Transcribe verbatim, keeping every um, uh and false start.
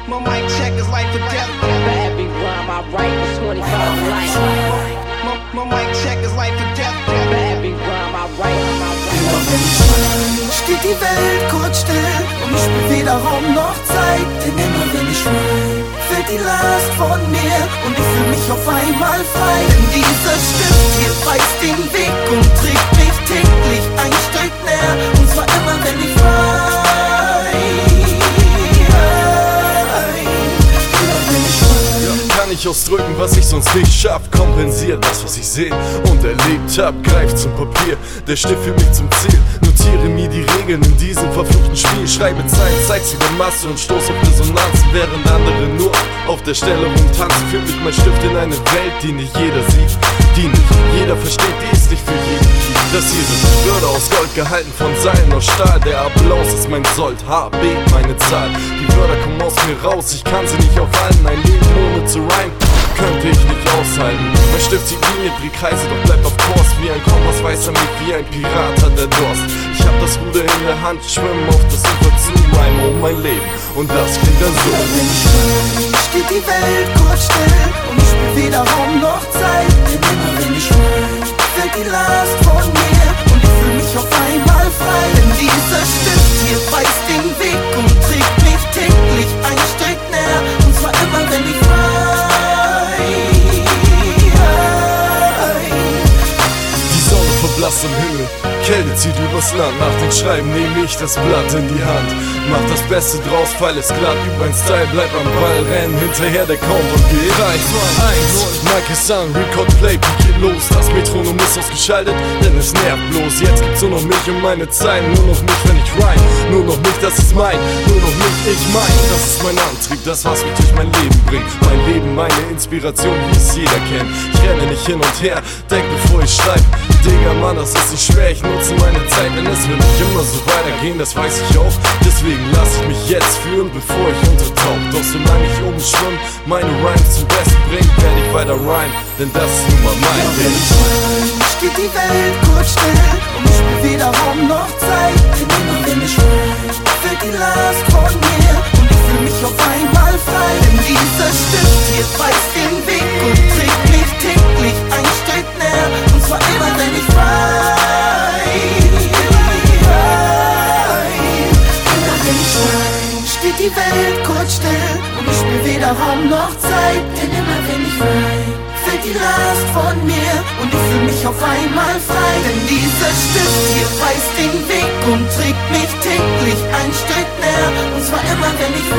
My mic check is life or death. Bad big rhyme, I write for twenty-five to life. My, my mic check is life or death. Bad big rhyme, I write, I Immer wenn ich schreie, steht die Welt kurz still und ich spür weder Raum noch Zeit. Denn immer wenn ich schreie, fällt die Last von mir und ich fühl mich auf einmal frei. Denn dieser Stift hier weiß den Weg und trägt mich täglich ein Stück näher. Und zwar immer wenn ich frei. Kann ich ausdrücken, was ich sonst nicht schaff, kompensiert das, was ich seh und erlebt hab, greift zum Papier, der Stift führt mich zum Ziel, notiere mir die Regeln in diesem verfluchten Spiel, schreibe Zeilen, zeig sie der Masse und stoß auf Resonanzen, während andere nur auf der Stelle rumtanzen, führt mich mein Stift in eine Welt, die nicht jeder sieht, die nicht jeder versteht, die ist nicht für jeden. Das hier sind Wörter aus Gold gehalten von Seilen aus Stahl, der Applaus ist mein Sold, H B meine Zahl, die Wörter kommen aus mir raus, ich kann sie nicht aufhalten, ein Leben ohne zu rhymen könnte ich nicht aushalten. Mein Stift zieht Linie, dreht Kreise, doch bleibt auf Kurs. Wie ein Kompass weiß er mich, wie ein Pirat hat der Durst. Ich hab das Ruder in der Hand, schwimm auf das Ufer zu, rhyme um mein Leben. Und das klingt dann so. Immer wenn ich schreie, steht die Welt kurz still und ich spür weder Raum noch Zeit. Denn immer wenn ich schreie, fällt die Last von mir und ich fühl mich auf einmal frei. Denn dieser Stift hier weiß den Weg und trägt mich täglich ein Stück näher. Und zwar immer wenn ich frei. Verblasst am Himmel, Kälte zieht übers Land. Nach dem Schreiben nehme ich das Blatt in die Hand. Mach das Beste draus, Pfeil ist glatt. Üb ein Style, bleib am Ball, renn hinterher, der Countdown geht. drei, zwei, eins, Mic ist an, Record Play, geht los. Das Metronom ist ausgeschaltet, denn es nervt bloß. Jetzt gibt's nur noch mich und meine Zeilen. Nur noch mich, wenn ich rhyme. Nur noch mich, das ist mein. Nur noch mich, ich mein. Das ist mein Antrieb, das was mich durch mein Leben bringt. Mein Leben, meine Inspiration, wie es jeder kennt. Ich renne nicht hin und her, denk bevor ich schreib. Digga, Mann, das ist nicht schwer, ich nutze meine Zeit, denn es wird nicht immer so weitergehen, das weiß ich auch. Deswegen lass ich mich jetzt führen, bevor ich untertauch. Doch solange ich oben schwimm, meine Rhymes zum Besten bringt, werde ich weiter rhyme, denn das ist nun mal mein Ding. Wenn ich schreie, steht die Welt kurz still und ich spür weder Raum noch Zeit. Denn immer wenn ich schreie, fällt die Last von mir und ich fühl mich auf einmal frei. Denn dieser Stift hier weiß den Weg und trägt mich täglich ein Stück näher. Und zwar immer wenn ich frei. Immer wenn ich schreie, steht die Welt kurz still und ich spür weder Raum noch Zeit. Denn immer wenn ich frei, fällt die Last von mir und ich fühl mich auf einmal frei. Denn dieser Stift hier weiß den Weg und trägt mich täglich ein Stück näher. Und zwar immer wenn ich frei.